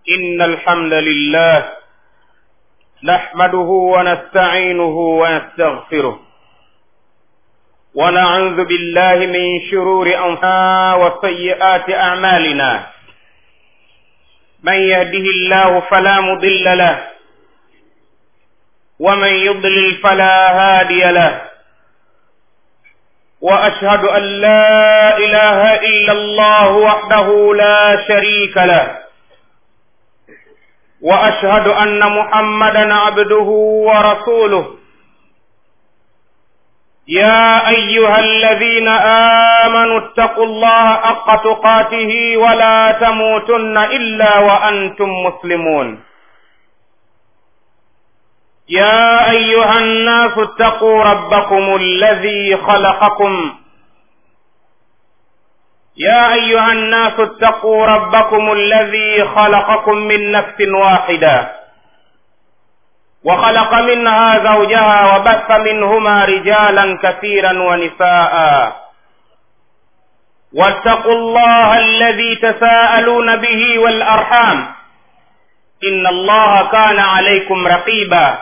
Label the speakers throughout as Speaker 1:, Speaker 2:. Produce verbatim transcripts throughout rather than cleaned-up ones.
Speaker 1: إن الحمد لله نحمده ونستعينه ونستغفره ونعوذ بالله من شرور أنفسنا وسيئات أعمالنا. من يهده الله فلا مضل له ومن يضلل فلا هادي له. وأشهد أن لا إله إلا الله وحده لا شريك له. وأشهد أن محمدا عبده ورسوله. يا أيها الذين آمنوا اتقوا الله حق تقاته ولا تموتن إلا وأنتم مسلمون. يا أيها الناس اتقوا ربكم الذي خلقكم يا أيها الناس اتقوا ربكم الذي خلقكم من نفس واحدة وخلق منها زوجها وبث منهما رجالا كثيرا ونساء. واتقوا الله الذي تساءلون به والأرحام إن الله كان عليكم رقيبا.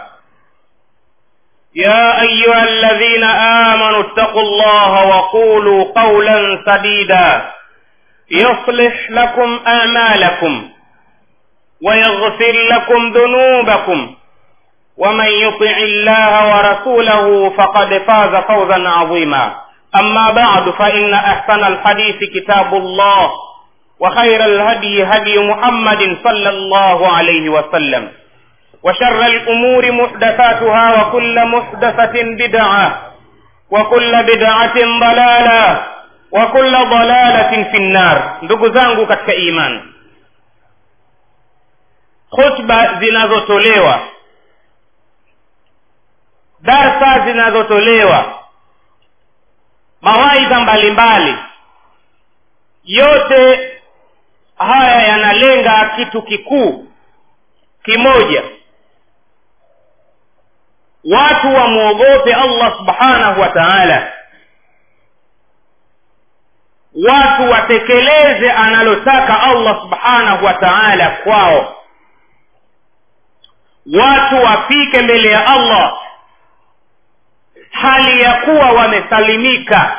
Speaker 1: يا أيها الذين آمنوا اتقوا الله وقولوا قولا سديدا يصلح لكم أعمالكم ويغفر لكم ذنوبكم ومن يطع الله ورسوله فقد فاز فوزا عظيما. أما بعد فإن أحسن الحديث كتاب الله وخير الهدي هدي محمد صلى الله عليه وسلم وشر الأمور محدثاتها وكل محدثة بدعة وكل بدعة ضلالة وكل ضلالة في النار. Ndugu zangu katika imani, khutba zinazotolewa, darasa zinazotolewa, mawaidha mbalimbali, yote haya yanalenga kitu kikuu kimoja: watu wamuogope Allah subhanahu wa ta'ala, watu watekeleze analotaka Allah subhanahu wa ta'ala kwao, watu wafike mbele ya Allah hali ya kuwa wamesalimika.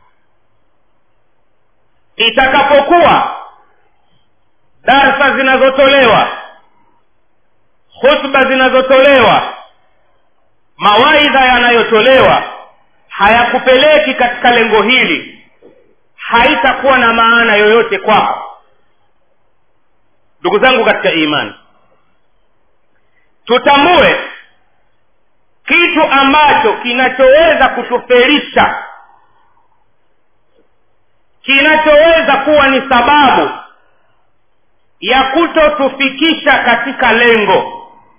Speaker 1: Itakapokuwa darasa zinazotolewa, khutba zinazotolewa, mawaidha yanayotolewa hayakupeleki katika lengo hili, haitakuwa na maana yoyote kwako. Ndugu zangu katika imani, tutambue kitu ambacho kinachoweza kutufelisha, kinachoweza kuwa ni sababu ya kutotufikisha katika lengo.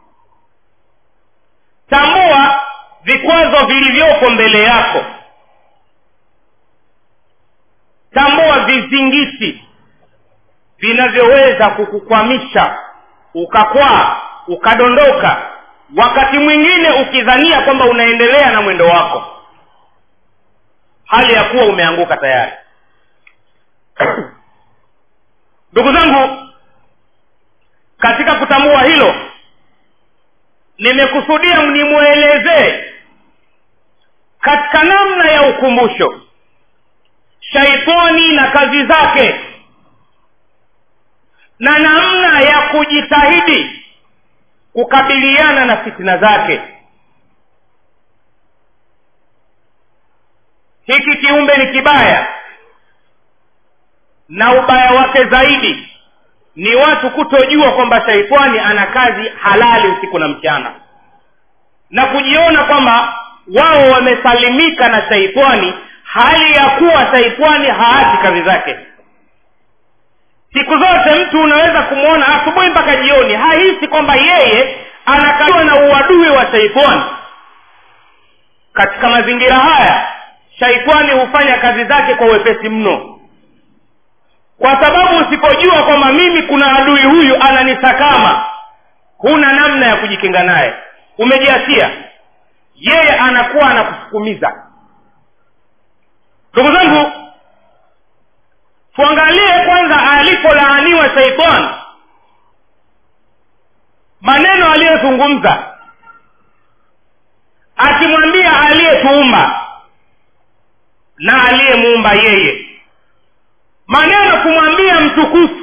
Speaker 1: Tambua vikwazo vilivyopo mbele yako. Tambua vizingiti vinavyoweza kukukwamisha ukakwaa, ukadondoka, wakati mwingine ukidhania kwamba unaendelea na mwendo wako hali ya kuwa umeanguka tayari. Ndugu zangu, katika kutambua hilo, nimekusudia mnimuelezee katika namna ya ukumbusho shaitani na kazi zake na namna ya kujitahidi kukabiliana na fitina zake. Hiki kiumbe ni kibaya, na ubaya wake zaidi ni watu kutojua kwamba shaitani ana kazi halali usiku na mchana, na kujiona kwamba wao wamesalimika na shaitani hali ya kuwa shaitani haachi kazi zake. Siku zote mtu unaweza kumuona asubuhi mpaka jioni hahisi kwamba yeye anakabiliwa na uadui wa shaitani. Katika mazingira haya, shaitani hufanya kazi zake kwa wepesi mno, kwa sababu usipojua kwamba mimi kuna adui huyu ananisakama, huna namna ya kujikinga naye, umejiachia, yeye anakuwa anakusukumiza. Ndugu zangu, tuangalie kwanza alipolaaniwa shaitani maneno aliyozungumza akimwambia aliyetuumba na aliyemuumba yeye, maneno kumwambia mtukufu,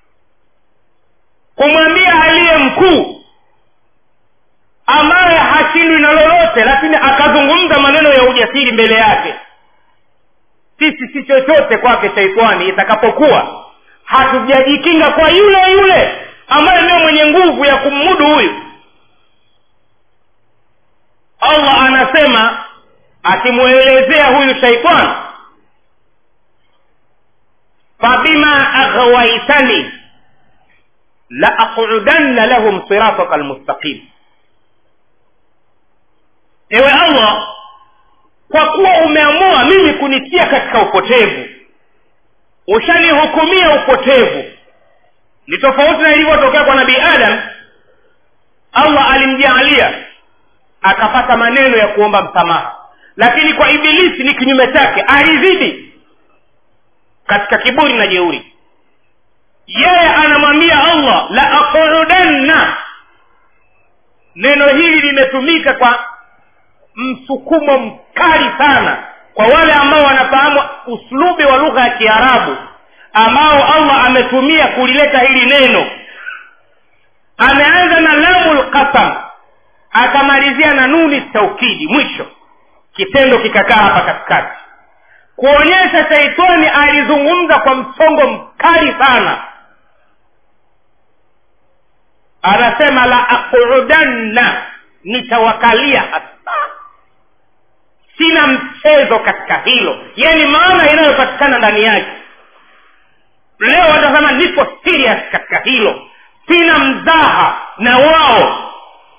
Speaker 1: kumwambia aliye mkuu ambaye hashindwi na lolote, lakini akazungumza maneno ya ujasiri mbele yake. Sisi si chochote kwake shaitani itakapokuwa hatujajikinga kwa yule yule ambaye ndio mwenye nguvu ya kummudu huyu. Allah anasema akimuelezea huyu shaitani, fabima aghwaytani la aqudanna lahum siratakal mustaqim. Ewe Allah, kwa kuwa umeamua mimi kunitia katika upotevu, ushanihukumia upotevu, ni tofauti na ilivyotokea kwa Nabii Adam. Allah alimjaalia akapata maneno ya kuomba msamaha, lakini kwa Ibilisi ni kinyume chake, alizidi katika kiburi na jeuri. Yeye anamwambia Allah la aqudanna. Neno hili limetumika kwa msukumo mkali sana kwa wale ambao wanafahamu uslubi wa lugha ya Kiarabu ambao Allah ametumia kulileta hili neno. Ameanza na lamul qasam, akamalizia na nuni taukidi mwisho, kitendo kikakaa hapa katikati kuonyesha shaitani alizungumza kwa msongo mkali sana. Anasema la aqudanna, nitawakalia hasa, sina mchezo katika hilo. Yani maana inayopatikana ndani yake leo watasema nipo serious katika hilo, sina mzaha na wao,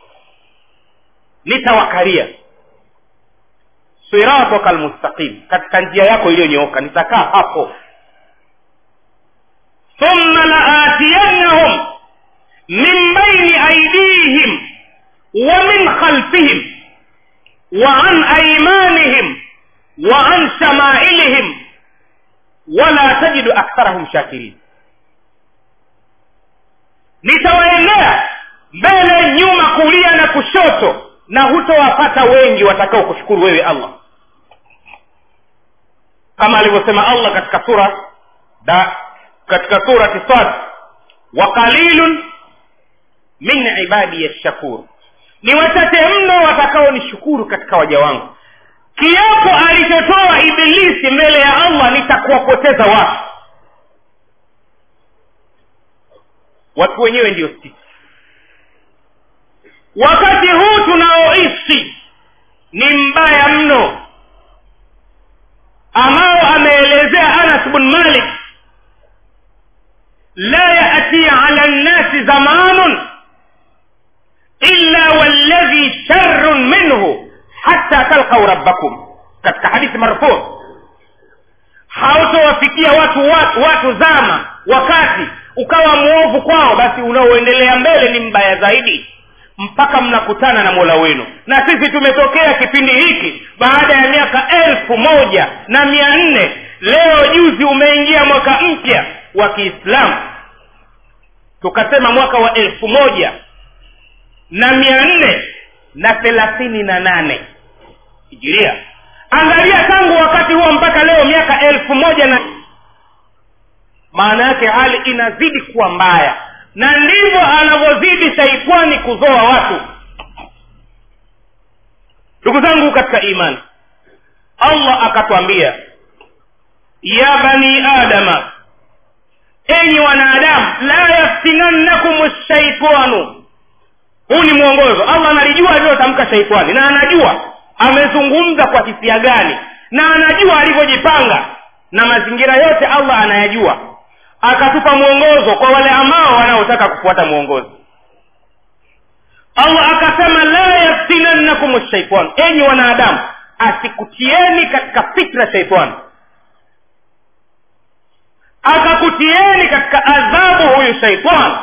Speaker 1: nitawakalia siratakal mustaqim, katika njia yako iliyonyooka nitakaa hapo. thumma la'atiyannahum min bayni aydihim wa min khalfihim wa an aymanihim wa an shama'ilihim wala tajidu aktharahum shakirin. Nitawaendea mbele, nyuma, kulia na kushoto, na hutowapata wengi watakao kushukuru wewe Allah, kama alivyosema Allah katika sura da katika sura Sad, wa qalilun min ibadi ash-shakur, ni wachache mno watakao nishukuru katika waja wangu. Kiapo alichotoa Ibilisi mbele ya Allah, nitakuwapoteza watu. Watu wenyewe ndio sisi. Wakati huu tunaoishi ni mbaya mno, ambao ameelezea Anas bin Malik, la ya'ti 'ala an-nasi zamanun illa walladhi sharrun minhu hatta talqaw rabbakum, katika hadithi marfu. Hautowafikia watu, watu watu zama wakati ukawa muovu kwao, basi unaoendelea mbele ni mbaya zaidi mpaka mnakutana na Mola wenu. Na sisi tumetokea kipindi hiki baada ya miaka elfu moja na mia nne. Leo juzi umeingia mwaka mpya wa Kiislamu, tukasema mwaka wa elfu moja na mia nne na thelathini na nane Hijiria. Angalia tangu wakati huo mpaka leo miaka elfu moja na maana yake hali inazidi kuwa mbaya, na ndivyo anavyozidi shaitani kuzoa watu. Ndugu zangu katika imani, Allah akatuambia ya bani adama, enyi wanadamu, la yaftinannakum ash-shaytanu. Huu ni mwongozo. Allah analijua aliyotamka shaitani, na anajua amezungumza kwa hisia gani, na anajua alivyojipanga, na mazingira yote Allah anayajua. Akatupa mwongozo kwa wale ambao wanaotaka kufuata mwongozo. Allah akasema la yaftinannakum ash-shaytan, enyi wanadamu, asikutieni katika fikra shaitani, akakutieni katika adhabu huyu shaitani,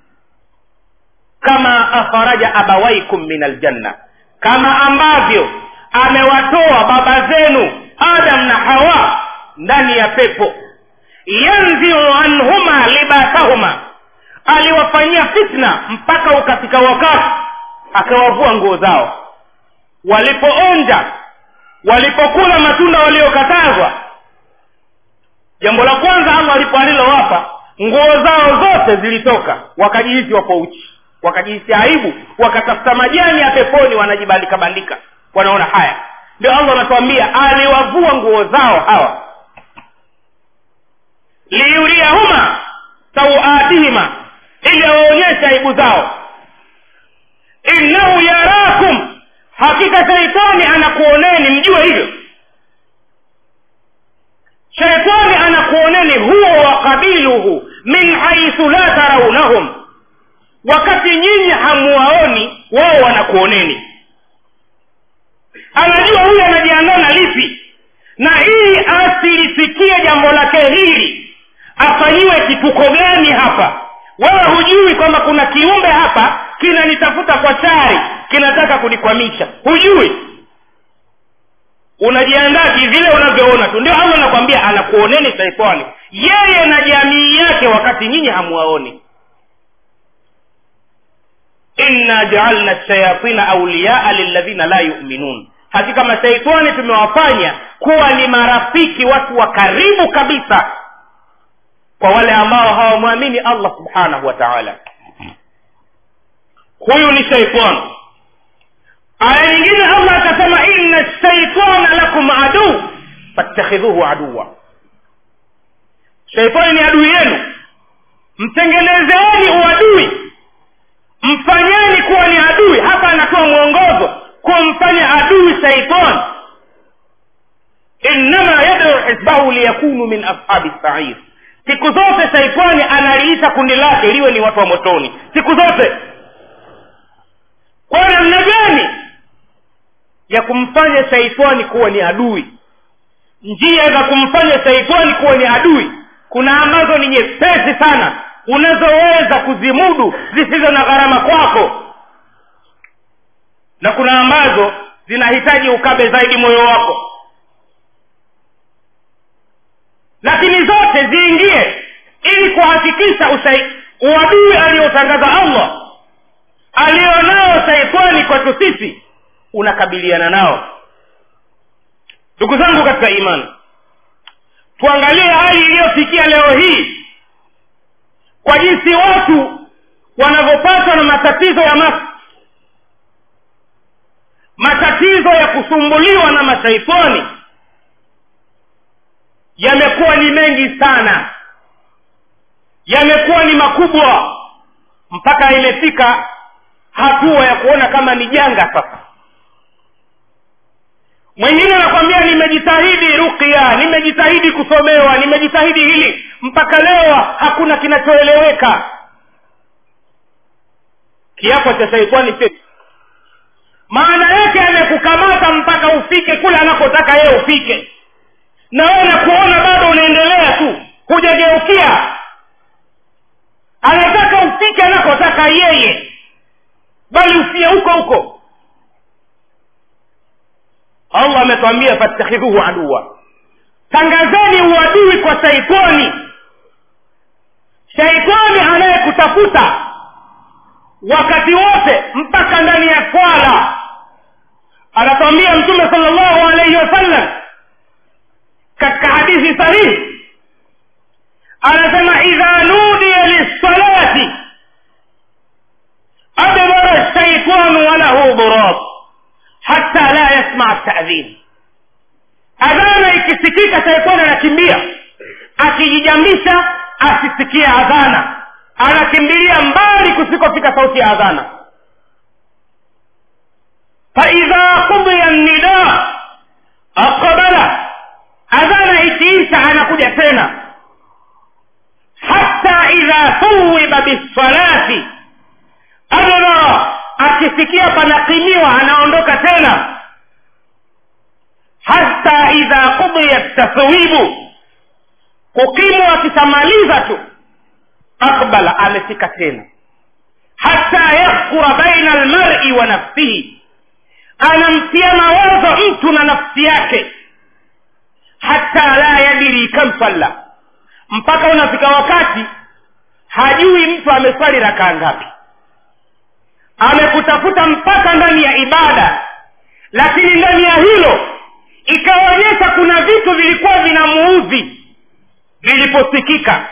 Speaker 1: kama akhraja abawaikum min aljanna, kama ambavyo amewatoa baba zenu Adam na Hawa ndani ya pepo. Yanzi'u anhuma libasahuma, aliwafanyia fitna mpaka ukafika wakati akawavua nguo zao. Walipoonja, walipokula matunda waliokatazwa, jambo la kwanza Allah alipoalilowapa, nguo zao zote zilitoka, wakajihisi wapo uchi, wakajihisi aibu, wakatafuta majani ya peponi wanajibandika bandika, wanaona haya. Ndio Allah anatuambia aliwavua nguo zao hawa, liyuriyahuma sawatihima, ili awaonyeshe aibu zao. Innahu yarakum, hakika shaitani anakuoneni, mjue hivyo. Shaitani anakuoneni huwa wa qabiluhu min haythu la tarawnahum, wakati nyinyi hamuwaoni, wao wanakuoneni. Anajua huyu anajiandaa na lipi, na hii asilifikie jambo lake hili, afanyiwe kituko gani hapa. Wewe hujui kwamba kuna kiumbe hapa kinanitafuta kwa shari, kinataka kunikwamisha, hujui. Unajiandaa vile unavyoona tu. Ndio Allah anakuambia anakuoneni shaitani, yeye na jamii yake, wakati nyinyi hamuwaoni. Inna ja'alna ash-shayatina awliya'a lilladhina la yu'minun, hakika mashaitani tumewafanya kuwa ni marafiki, watu wa karibu kabisa kwa wale ambao hawamwamini Allah subhanahu wa ta'ala. Huyu ni shaitani. Aya nyingine Allah akasema inna ash-shaytana lakum adu fattakhidhuhu aduwa, shaitani ni adui yenu, mtengenezeni uadui, mfanyeni kuwa ni adui. Hapa anatoa mwongozo kumfanya adui shaitani. Innama yad'u hizbahu liyakunu min ashabi sa'ir, siku zote shaitani analiita kundi lake liwe ni watu wa motoni, siku zote. Kwa namna gani ya kumfanya shaitani kuwa ni adui? Njia za kumfanya shaitani kuwa ni adui kuna ambazo ni nyepesi sana, unazoweza kuzimudu zisizo na gharama kwako, na kuna ambazo zinahitaji ukabe zaidi moyo wako. Lakini zote ziingie ili kuhakikisha uadui aliotangaza Allah, alionao shaitani kwetu sisi, unakabiliana nao. Ndugu zangu katika imani, tuangalie hali iliyofikia leo hii, kwa jinsi watu wanavyopatwa na matatizo ya nafsi, matatizo ya kusumbuliwa na mashaitani yamekuwa ni mengi sana, yamekuwa ni makubwa, mpaka imefika hatua ya kuona kama ni janga sasa. Mwingine anakuambia nimejitahidi ruqya, nimejitahidi kusomewa, nimejitahidi hili, mpaka leo hakuna kinachoeleweka. Kiapo cha shaitani chetu, maana yake amekukamata mpaka ufike kule anakotaka yeye ufike, na wewe unakuona bado unaendelea tu, hujageukia. Anataka ufike anakotaka yeye, bali ufie huko huko. Allah ametuambia fattakhidhuhu aduwa, tangazeni uadui kwa shaitani. Shaitani anayekutafuta wakati wote, mpaka ndani ya swala. Anatuambia Mtume sallallahu alayhi wasallam katika hadithi sahihi, anasema idha nudiya lis-salati adbara ash-shaytanu wa lahu durab hatta la yasma' at-ta'dhin. Adhana ikisikika, shaitani anakimbia, akijijambisha asisikie adhana, anakimbilia mbali kusikofika sauti ya adhana. fa idha qudiya an-nida aqbala, adhana ikiisha anakuja tena. hatta idha thuwiba bis-salati adbara, akisikia panakimiwa anaondoka tena. hatta idha qudiyat taswibu, kukimu akishamaliza tu, akbala, amefika tena. hatta yakhura baina almar'i wa nafsihi, anamtia mawazo mtu na nafsi yake. hatta la yadiri kam salla, mpaka unafika wakati hajui mtu ameswali rakaa ngapi, amekutafuta mpaka ndani ya ibada, lakini ndani ya hilo ikaonyesha kuna vitu vilikuwa vinamuudhi. Viliposikika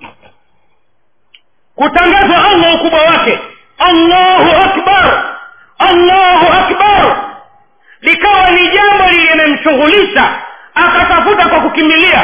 Speaker 1: kutangazwa Allah ukubwa wake, Allahu akbar, Allahu akbar, likawa ni jambo lilimemshughulisha, akatafuta kwa kukimbilia.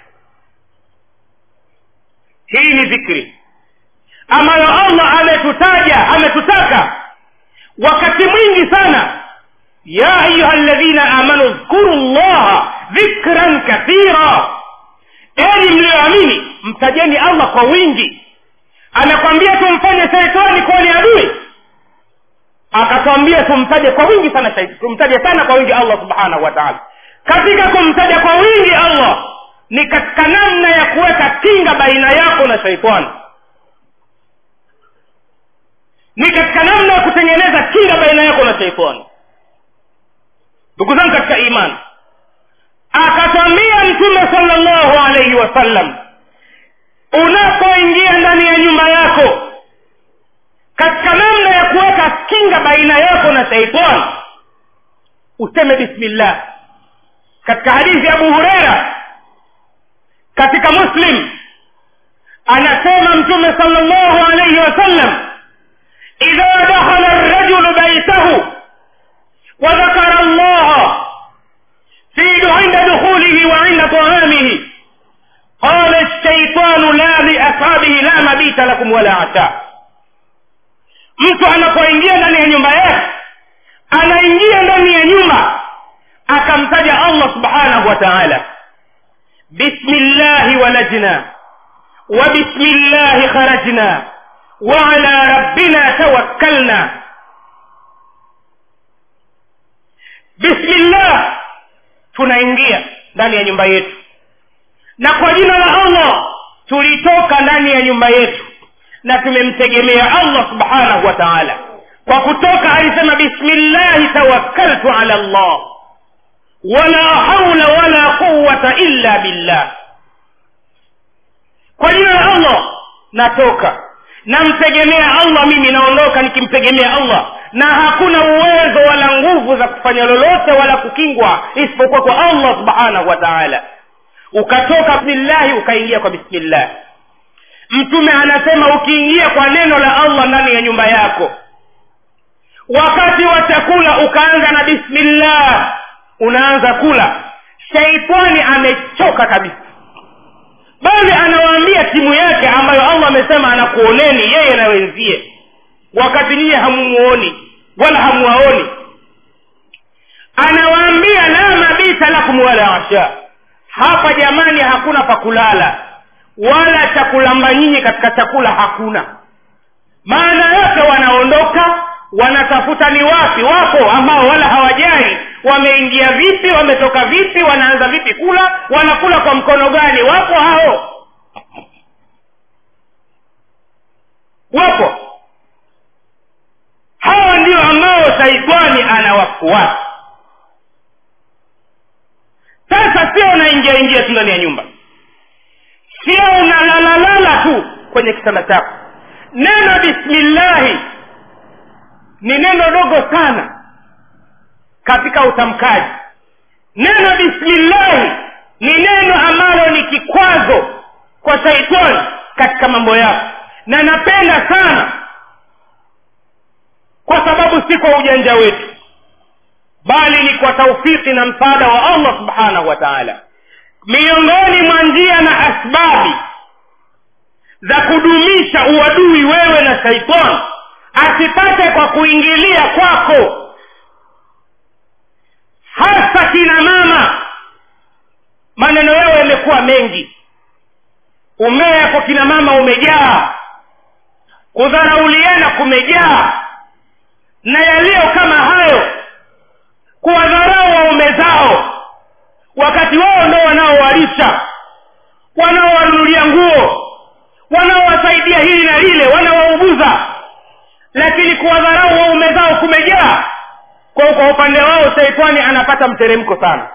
Speaker 1: Hii ni dhikri ambayo Allah ametutaja, ametutaka wakati mwingi sana. Ya ayyuhalladhina amanu dhkurullaha dhikran kathira, enyi mlioamini mtajeni Allah kwa wingi. Anakwambia tumfanye shaitani kwa ni adui, akatwambia tumtaje kwa wingi sana shaitani, tumtaje sana kwa wingi Allah subhanahu wa ta'ala. Katika kumtaja kwa wingi Allah ni katika namna ya kuweka kinga baina yako na shaitani, ni katika namna ya kutengeneza kinga baina yako na shaitani. Ndugu zangu katika imani, akatwambia Mtume sallallahu alayhi wasallam, unapoingia ndani ya nyumba yako, katika namna ya kuweka kinga baina yako na shaitani, useme bismillah. Katika hadithi ya Abu Huraira katika Muslim, anasema Mtume sallallahu alayhi wasallam, idha dakhala ar-rajulu baytahu wa dhakara Allah fi 'inda dukhulihi wa 'inda ta'amihi, qala ash-shaytanu la li ashabihi la mabita lakum wala 'asha. Mtu anapoingia ndani ya nyumba yake, anaingia ndani ya nyumba akamtaja Allah subhanahu wa ta'ala, bismillah walajna wa bismillah kharajna wa ala rabbina tawakkalna. Bismillah, tunaingia ndani ya nyumba yetu, na kwa jina la Allah tulitoka ndani ya nyumba yetu, na tumemtegemea Allah subhanahu wa ta'ala. Kwa kutoka alisema bismillah tawakkaltu ala Allah wala hawla wala quwwata illa billah. Kwa jina la Allah natoka, namtegemea Allah, mimi naondoka nikimtegemea Allah, na hakuna uwezo wala nguvu za kufanya lolote wala kukingwa isipokuwa kwa Allah subhanahu wa ta'ala. Ukatoka bismillah, ukaingia kwa bismillah. Mtume anasema ukiingia kwa neno la Allah ndani ya nyumba yako, wakati wa chakula ukaanza na bismillah, unaanza kula, shaitani amechoka kabisa, bali anawaambia timu yake ambayo Allah amesema anakuoneni yeye na wenzie, wakati nyinyi hamumuoni wala hamuwaoni, anawaambia la mabita lakum wala asha. Hapa jamani, hakuna pakulala wala chakulamba nyinyi katika chakula hakuna. Maana yote wanaondoka, wanatafuta ni wapi wapo ambao wala hawajali wameingia vipi, wametoka vipi, wanaanza vipi kula, wanakula kwa mkono gani. Wapo hao, wapo hao, ndio ambao shaitani anawafuata. Sasa sio unaingia ingia tu ndani ya nyumba, sio unalalala tu kwenye kitanda chako. Neno bismillah ni neno dogo sana katika utamkaji. Neno bismillah ni neno ambalo ni kikwazo kwa shaitani katika mambo yako, na napenda sana kwa sababu si kwa ujanja wetu, bali ni kwa taufiki na msaada wa Allah subhanahu wa ta'ala. Miongoni mwa njia na asbabi za kudumisha uadui wewe na shaitani asipate kwa kuingilia kwako, hasa kina mama, maneno yao yamekuwa mengi, umea kwa kina mama umejaa, kudharauliana kumejaa, na yaliyo kama hayo, kuwadharau waume zao wakati wao ndio wanaowalisha, wanaowanunulia nguo, wanaowasaidia hili na lile, wanawauguza, lakini kuwadharau waume zao kumejaa. Kwa kwa upande wao shaitani anapata mteremko sana,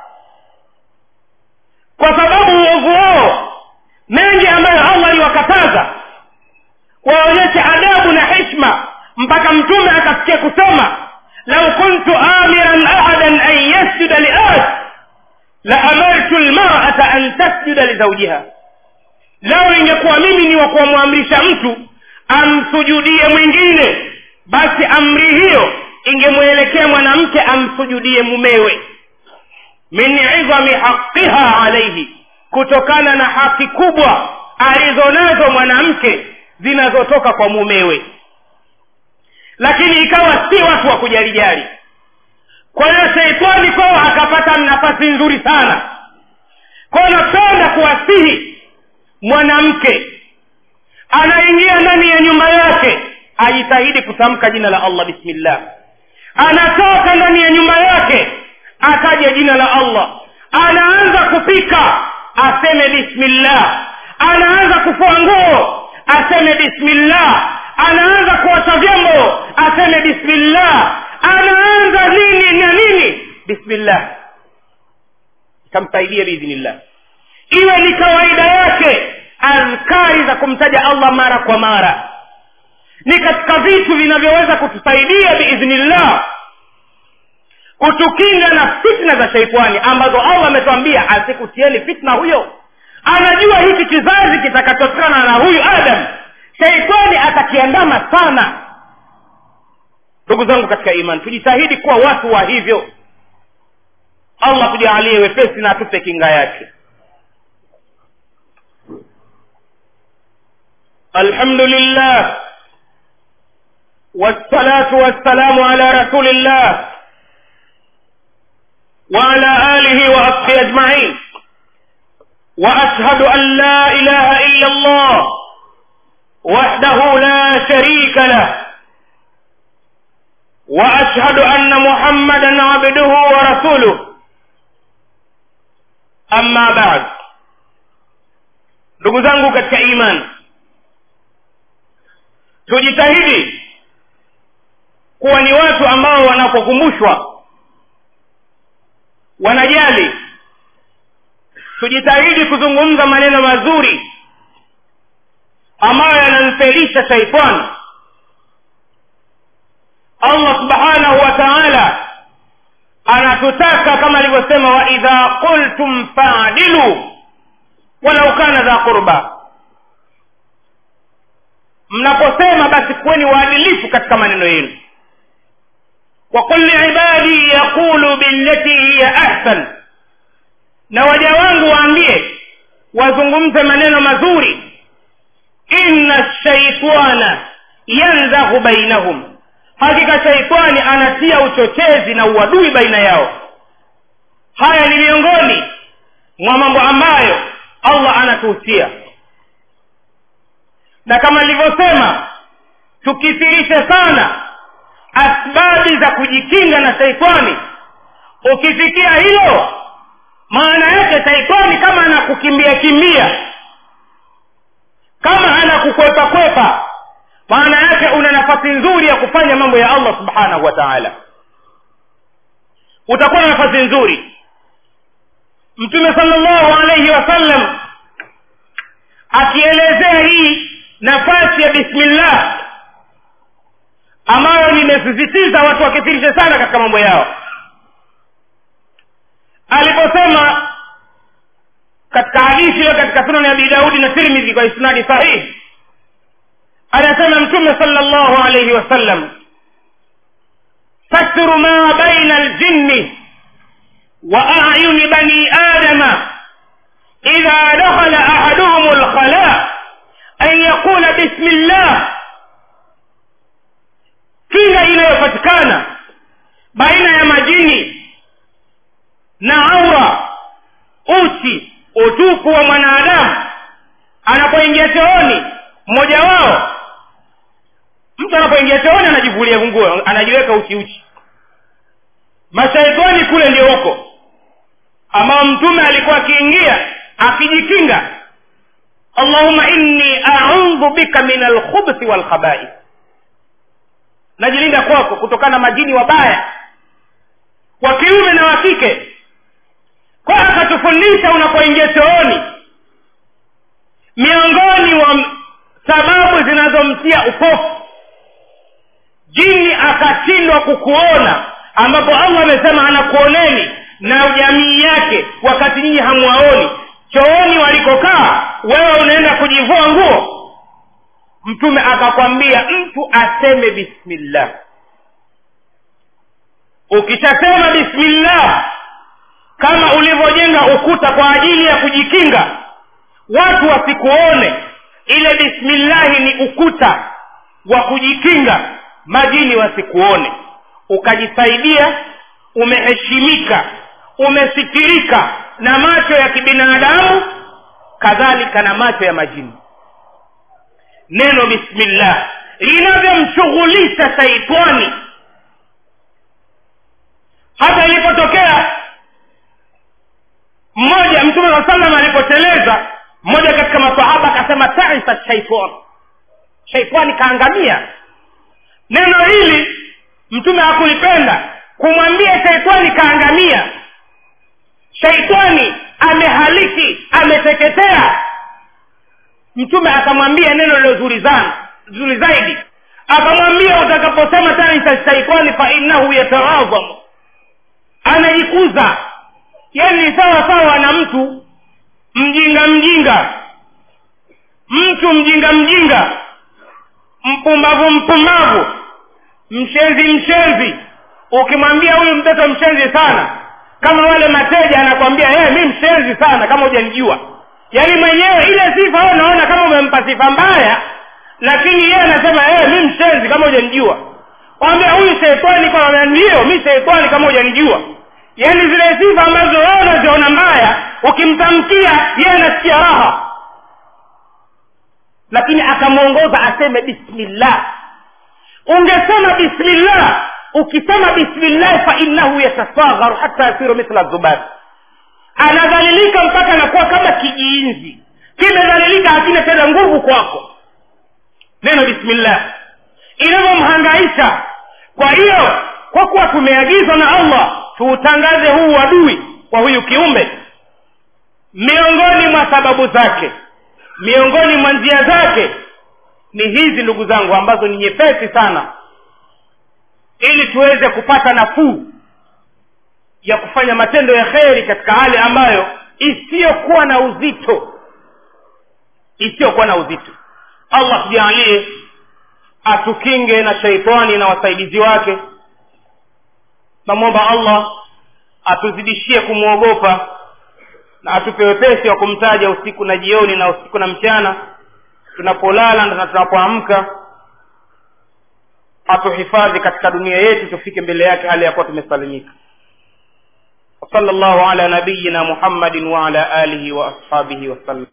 Speaker 1: kwa sababu uovu wao mengi ambayo Allah aliwakataza waonyeshe adabu na heshima, mpaka mtume akafikia kusema law kuntu amiran ahadan an yasjuda li ahad la amartu almar'ata an tasjuda li zawjiha. Lao ingekuwa mimi ni wa kumwamrisha mtu amsujudie mwingine, basi amri hiyo ingemuelekea mwanamke amsujudie mumewe, min izami haqqiha alayhi, kutokana na haki kubwa alizonazo mwanamke zinazotoka kwa mumewe. Lakini ikawa si watu wa kujalijali. Kwa hiyo Sheitani kwao akapata nafasi nzuri sana. Kwa napenda kuwasihi mwanamke anaingia ndani ya nyumba yake ajitahidi kutamka jina la Allah, bismillah. Anatoka ndani ya nyumba yake ataje jina la Allah. Anaanza kupika aseme bismillah. Anaanza kufua nguo aseme bismillah. Anaanza kuosha vyombo aseme bismillah. Anaanza nini na nini bismillah. Tamsaidia biidhnillah. Iwe ni kawaida yake azkari za kumtaja Allah mara kwa mara. Ni katika vitu vinavyoweza kutusaidia biidhnillah kutukinga na fitna za Sheitani ambazo Allah ametuambia asikutieni fitna huyo. Anajua hiki kizazi kitakachotokana na huyu Adam Sheitani atakiandama sana. Ndugu zangu katika imani, tujitahidi kuwa watu wa hivyo. Allah tujalie wepesi na atupe kinga yake. Alhamdulillah wassalatu wassalamu ala rasulillah wa ala alihi wa ashabihi ajma'in wa ashhadu an la ilaha illa Allah wahdahu la sharika lahu wa ashhadu anna Muhammadan abduhu wa rasuluhu. Amma ba'd. Ndugu zangu katika imani, tujitahidi kuwa ni watu ambao wanapokumbushwa wanajali. Tujitahidi kuzungumza maneno mazuri ambayo yanamfelisha Sheitani. Allah subhanahu wa ta'ala anatutaka kama alivyosema, wa idha qultum fa'dilu walau kana dha qurba. Mnaposema basi kuweni waadilifu katika maneno yenu. wa qul li'ibadi yaqulu billati hiya ahsan, na waja wangu waambie wazungumze maneno mazuri. inna ash-shaytana yanzaghu bainahum, hakika Sheitani anatia uchochezi na uadui baina yao. Haya ni miongoni mwa mambo ambayo Allah anatuhusia, na kama nilivyosema tukithirishe sana asbabi za kujikinga na Sheitani. Ukifikia hilo, maana yake Sheitani kama anakukimbia kimbia, kama anakukwepa kwepa, maana yake una nafasi nzuri ya kufanya mambo ya Allah subhanahu wa ta'ala. Utakuwa na nafasi nzuri. Mtume sallallahu alayhi wasallam akielezea hii nafasi ya bismillah ambayo nimesisitiza watu wakithirishe sana katika mambo yao, aliposema katika hadithi ya katika Sunan ya Abi Daudi na Tirmidhi kwa isnadi sahih, anasema Mtume sallallahu alayhi wasallam, satru ma baina al-jinni wa a'yuni bani adama idha dakhala ahaduhum al-khala an yaqula bismillah. Kinga inayopatikana baina ya majini na aura, uchi, utupu wa mwanadamu anapoingia chooni. Mmoja wao, mtu anapoingia chooni anajivulia nguo, anajiweka uchi uchi. Mashaitani kule ndio huko ambao Mtume alikuwa akiingia akijikinga, Allahumma inni a'udhu bika min al-khubuthi wal khaba'ith, najilinda kwako kutokana na majini wabaya wa kiume na wa kike. Kwa akatufundisha unapoingia chooni, miongoni wa sababu zinazomtia upofu, jini akashindwa kukuona, ambapo Allah amesema anakuoneni na jamii yake wakati nyinyi hamwaoni. Chooni walikokaa wewe unaenda kujivua nguo. Mtume akakwambia mtu aseme bismillah. Ukishasema bismillah, kama ulivyojenga ukuta kwa ajili ya kujikinga watu wasikuone, ile bismillah ni ukuta wa kujikinga majini wasikuone, ukajisaidia, umeheshimika, umesitirika na macho ya kibinadamu kadhalika na macho ya majini. Neno bismillah linavyomshughulisha shaitani. Hata ilipotokea mmoja, Mtume sallallahu alaihi wasallam alipoteleza, mmoja katika maswahaba akasema ta'isa shaitan, shaitani kaangamia. Neno hili Mtume hakulipenda, kumwambia shaitani kaangamia, shaitani amehaliki, ameteketea. Mtume akamwambia neno lilo zuri sana, zuri zaidi. Akamwambia utakaposema ta'isa shaitan fa innahu yatawadham, anaikuza. Yani sawa sawa na mtu mjinga mjinga, mtu mjinga mjinga, mpumbavu mpumbavu, mshenzi mshenzi. Ukimwambia huyu mtoto mshenzi sana, kama wale mateja anakuambia hey, mimi mshenzi sana kama hujanijua. Yani mwenyewe ile sifa wewe unaona kama umempa sifa mbaya, lakini yeye anasema hey, mimi mshenzi kama hujanijua. Waambia huyu shetani kwa ndio mimi shetani kama hujanijua. Yani zile sifa ambazo wewe unaziona mbaya, ukimtamkia yeye anasikia raha. Lakini akamuongoza aseme bismillah. Ungesema bismillah, ukisema bismillah fa innahu yatasagharu hatta yasiru mithla dhubab, anadhalilika mpaka anakuwa kama kijiinzi, kimedhalilika, hakina tena nguvu kwako. Neno bismillah inamhangaisha. Kwa hiyo kwa kuwa tumeagizwa na Allah tuutangaze huu adui kwa huyu kiumbe, miongoni mwa sababu zake, miongoni mwa njia zake ni hizi ndugu zangu, ambazo ni nyepesi sana, ili tuweze kupata nafuu ya kufanya matendo ya kheri katika hali ambayo isiyokuwa na uzito, isiyokuwa na uzito. Allah tujalie atukinge na shaitani na wasaidizi wake. Namuomba Allah atuzidishie kumuogopa na atupe wepesi wa kumtaja usiku na jioni na usiku na mchana, tunapolala na tunapoamka. Atuhifadhi katika dunia yetu tufike mbele yake hali ya kuwa tumesalimika. Sallallahu ala nabiyyina Muhammadin wa ala alihi wa ashabihi wa sallam.